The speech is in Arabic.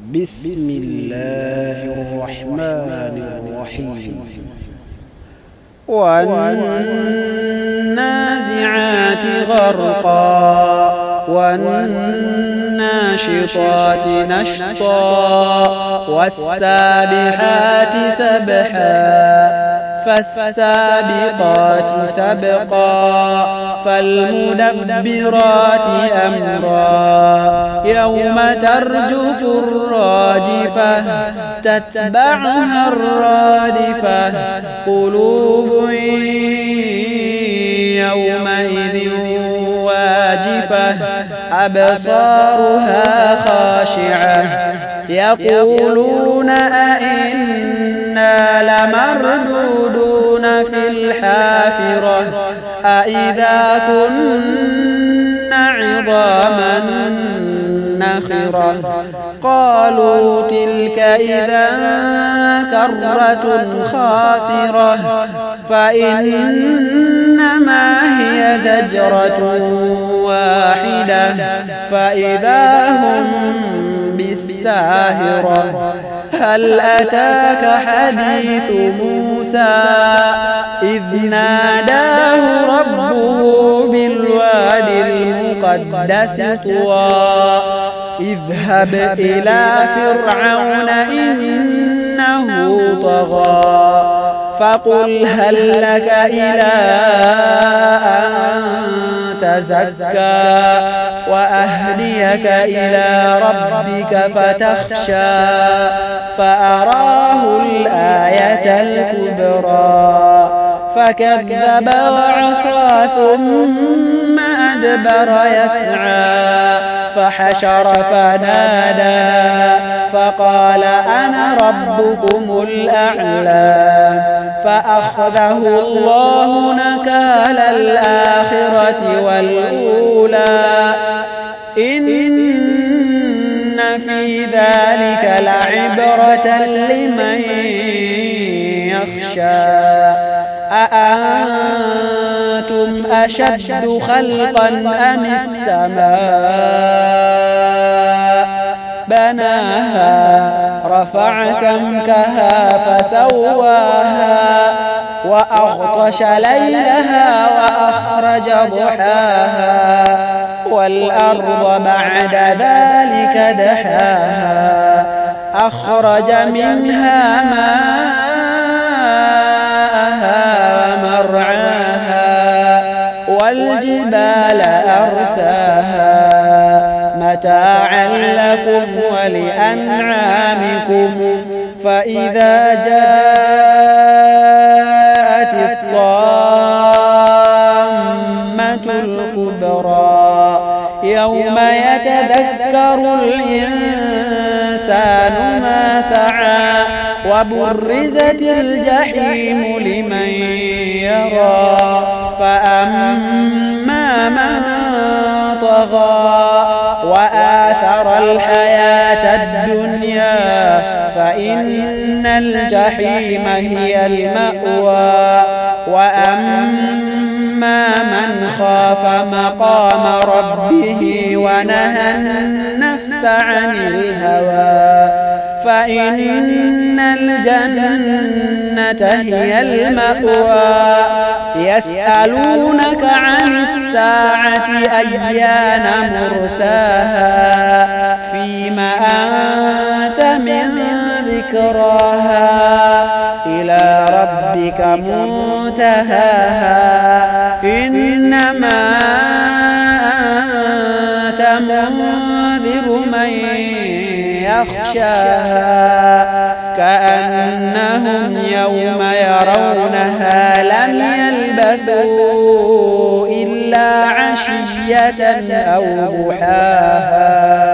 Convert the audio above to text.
بسم الله الرحمن الرحيم والنازعات غرقا والناشطات نشطا والسابحات سبحا فالسابقات سبقا فالمدبرات أمرا يوم ترجف الراجفة تتبعها الرادفة قلوب يومئذ واجفة أبصارها خاشعة يقولون أئنا لمردودون في الحافرة أئذا كنا عظاما نخرة قالوا تلك إذا كرة خاسرة فإنما هي زجرة واحدة فإذا هم بالساهرة هل أتاك حديث موسى إذ ناداه ربه بالواد المقدس طوى اذهب إلى فرعون إنه طغى فقل هل لك إلى أن تزكى وأهديك إلى ربك فتخشى فأراه الآية الكبرى فكذب وعصى ثم أدبر يسعى فحشر فنادى فقال أنا ربكم الأعلى فأخذه الله نكال الآخرة والأولى إن في ذلك لعبرة لمن يخشى أأنتم أشد خلقا أم السماء بناها رفع سمكها فسواها وأغطش ليلها وأخرج ضحاها والأرض بعد ذلك دحاها أخرج منها ماءها ومرعاها والجبال أرساها متاعا لكم ولأنعامكم فإذا جاءت الطامة الكبرى يوم يتذكر الإنسان ما سعى وبرزت الجحيم لمن يرى فأما من طغى وآثر الحياة الدنيا فإن الجحيم هي المأوى وأما من خاف مقام ربه ونهى النفس عن الهوى فإن الجنة هي المأوى يسألونك عن الساعة أيان مرساها فيما أنت من ذكراها إلى ربك منتهاها إنما أنت منذر من يخشاها كأنهم يوم يرونها لم يلبثوا إلا عشية أو ضحاها